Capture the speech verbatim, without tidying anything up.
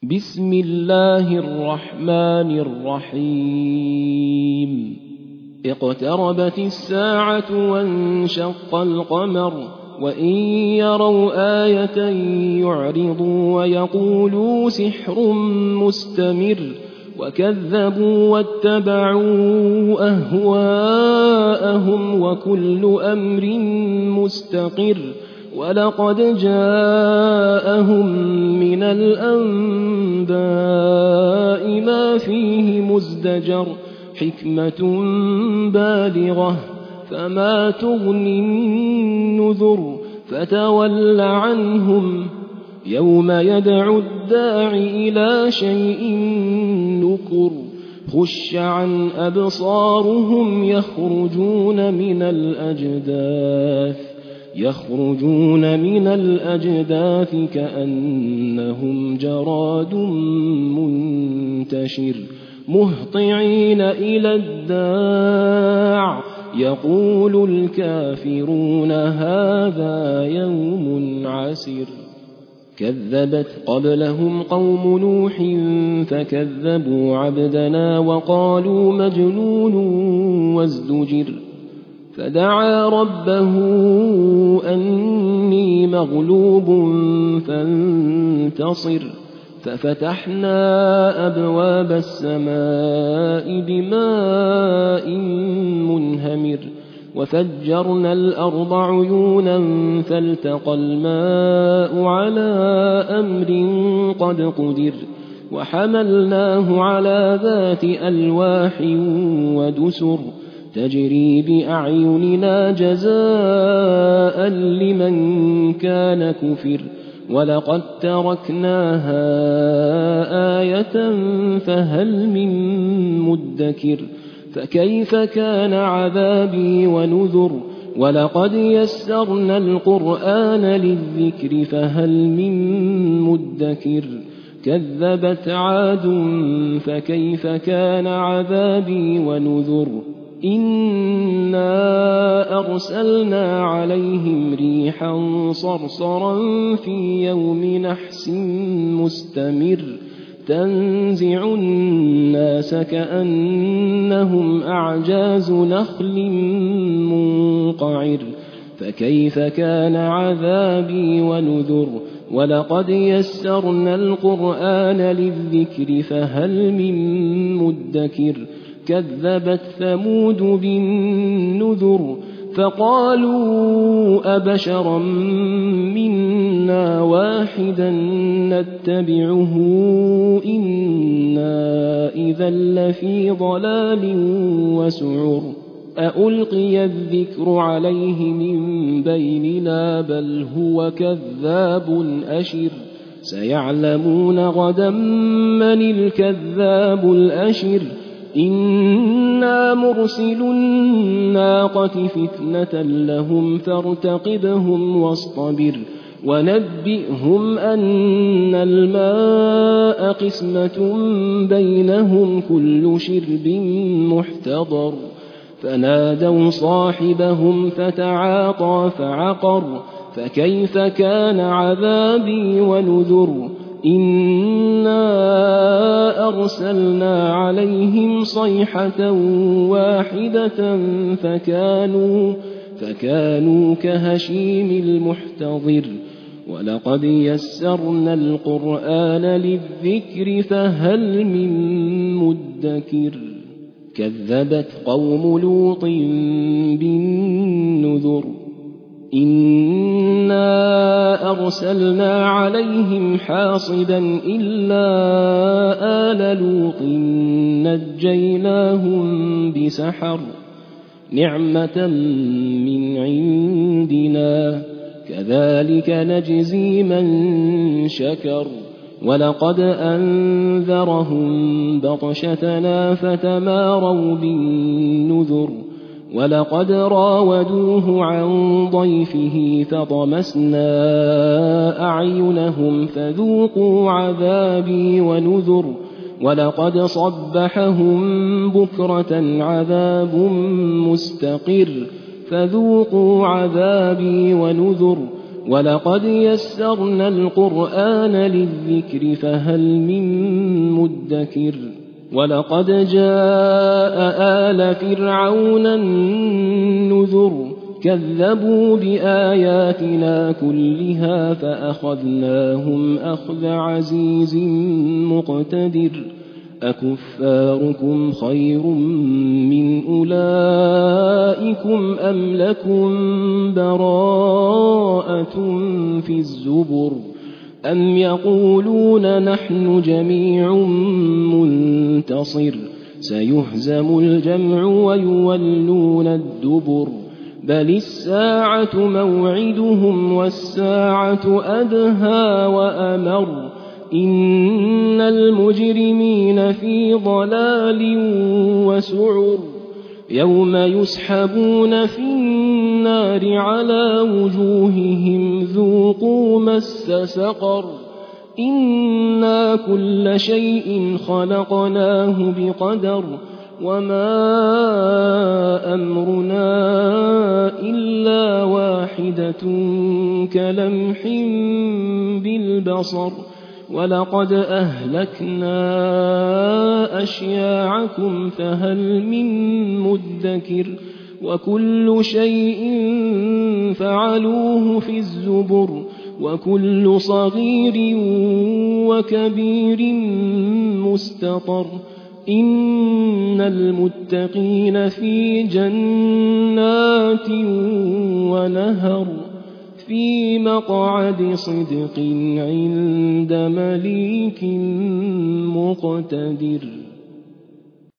بسم الله الرحمن الرحيم اقتربت الساعة وانشق القمر وإن يروا آية يعرضوا ويقولوا سحر مستمر وكذبوا واتبعوا أهواءهم وكل أمر مستقر ولقد جاءهم من الأنباء ما فيه مزدجر حكمة بالغة فما تغني النذر فتول عنهم يوم يدعو الداع إلى شيء نكر خش عن أبصارهم يخرجون من الأجداث يخرجون من الأجداث كأنهم جراد منتشر مهطعين إلى الداع يقول الكافرون هذا يوم عسر كذبت قبلهم قوم نوح فكذبوا عبدنا وقالوا مجنون وازدجر فدعا ربه أني مغلوب فانتصر ففتحنا أبواب السماء بماء منهمر وفجرنا الأرض عيونا فالتقى الماء على أمر قد قدر وحملناه على ذات ألواح ودسر تجري بأعيننا جزاء لمن كان كفر ولقد تركناها آية فهل من مدكر فكيف كان عذابي ونذر ولقد يسرنا القرآن للذكر فهل من مدكر كذبت عاد فكيف كان عذابي ونذر إنا أرسلنا عليهم ريحا صرصرا في يوم نحس مستمر تنزع الناس كأنهم أعجاز نخل منقعر فكيف كان عذابي ونذر ولقد يسرنا القرآن للذكر فهل من مدكر كذبت ثمود بالنذر فقالوا أبشرا منا واحدا نتبعه إنا إذا لفي ضلال وسعر أألقي الذكر عليه من بيننا بل هو كذاب أشر سيعلمون غدا من الكذاب الأشر إنا مرسل الناقة فتنة لهم فارتقبهم واصطبر ونبئهم أن الماء قسمة بينهم كل شرب محتضر فنادوا صاحبهم فتعاطى فعقر فكيف كان عذابي ونذر إنا أرسلنا عليهم صيحة واحدة فكانوا, فكانوا كهشيم المحتضر ولقد يسرنا القرآن للذكر فهل من مدكر كذبت قوم لوط بالنذر إنا أرسلنا عليهم حاصبا إلا آل لوط نجيناهم بسحر نعمة من عندنا كذلك نجزي من شكر ولقد أنذرهم بطشتنا فتماروا بالنذر ولقد راودوه عن ضيفه فطمسنا أعينهم فذوقوا عذابي ونذر ولقد صبحهم بكرة عذاب مستقر فذوقوا عذابي ونذر ولقد يسرنا القرآن للذكر فهل من مدكر ولقد جاء آل فرعون النذر كذبوا بآياتنا كلها فأخذناهم أخذ عزيز مقتدر أكفاركم خير من أولئكم أم لكم براءة في الزبر أم يقولون نحن جميع منتصر سيهزم الجمع ويولون الدبر بل الساعة موعدهم والساعة أدهى وأمر إن المجرمين في ضلال وسعر يوم يسحبون في النار على وجوههم ذوقوا مس سقر إنا كل شيء خلقناه بقدر وما أمرنا إلا واحدة كلمح بالبصر ولقد أهلكنا أشياعكم فهل من مدكر وكل شيء فعلوه في الزبر وكل صغير وكبير مستطر إن المتقين في جنات ونهر في مقعد صدق عند مليك مقتدر.